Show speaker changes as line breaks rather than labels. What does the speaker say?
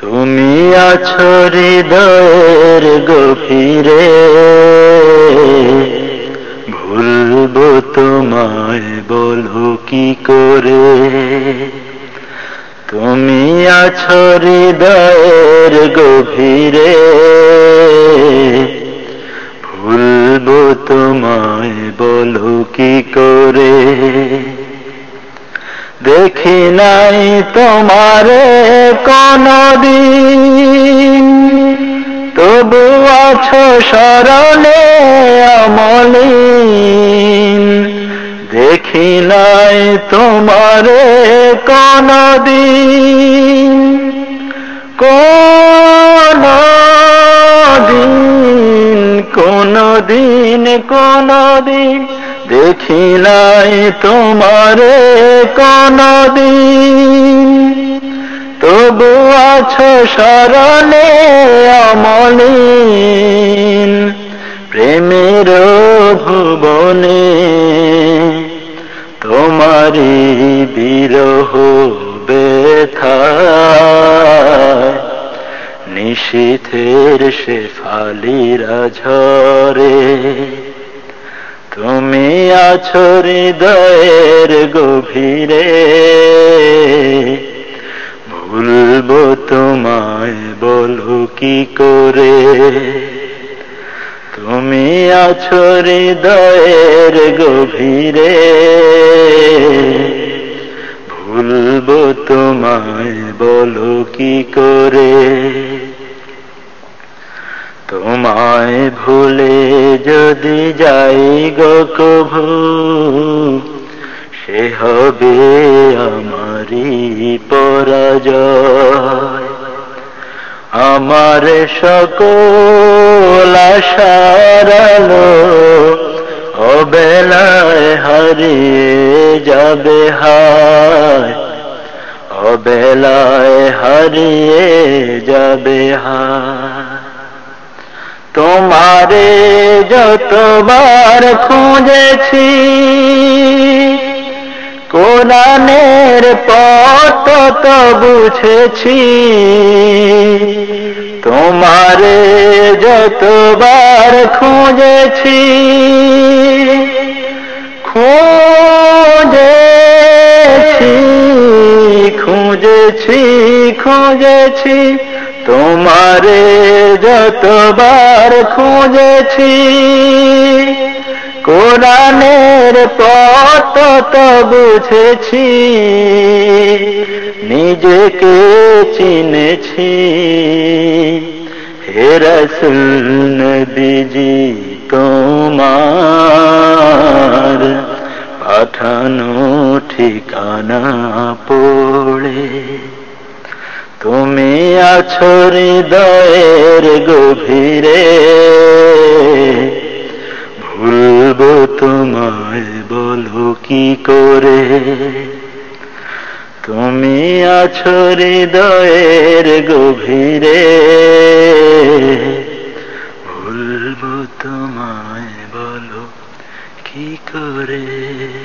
তুমি আছো হৃদয়ের গভীরে, ভুলবো তোমায় বলো কি করে। তুমি আছো হৃদয়ের গভীরে, ভুলবো তোমায় বলো কি করে। দেখি নাই তোমারে কোনদিন, তবু আছো স্মরণে অমলিন। দেখি নাই তোমারে কোনদিন, কোনদিন দেখি নাই তোমারে কোনদিন, তবু আছো স্মরণে অমলিন। প্রেমের ভুবনে তোমারি বিরহ ব্যথায়, নিশীথের শেফালিরা ঝরে। তুমি আছো হৃদয়ের গভীরে, ভুলবো তোমায় বলো কি করে। তুমি আছো হৃদয়ের গভীরে, ভুলবো তোমায় বলো কি করে। তোমায় ভুলে যদি যাই গো কভু, সে হবে আমারই পরাজয়। আমার সকল আশার আলো অবেলায় হারিয়ে যাবে হায়, অবেলায় হারিয়ে যাবে হায়। তোমারে যতবার খুঁজেছি, কোরআনের পথ তো বুঝেছি। তোমারে যতবার খুঁজেছি, খুঁজেছি তোমারে যতবার খুঁজেছি। কোরআনের পথ তো বুঝেছি, নিজেকে চিনেছি। হে রাসূল নবীজি তোমার পাঠানো ঠিকানা পড়ে, তুমি আছো হৃদয়ের গভীরে, ভুলবো তোমায় বলো কি করে। তুমি আছো হৃদয়ের গভীরে, ভুলবো তোমায় বলো কি করে।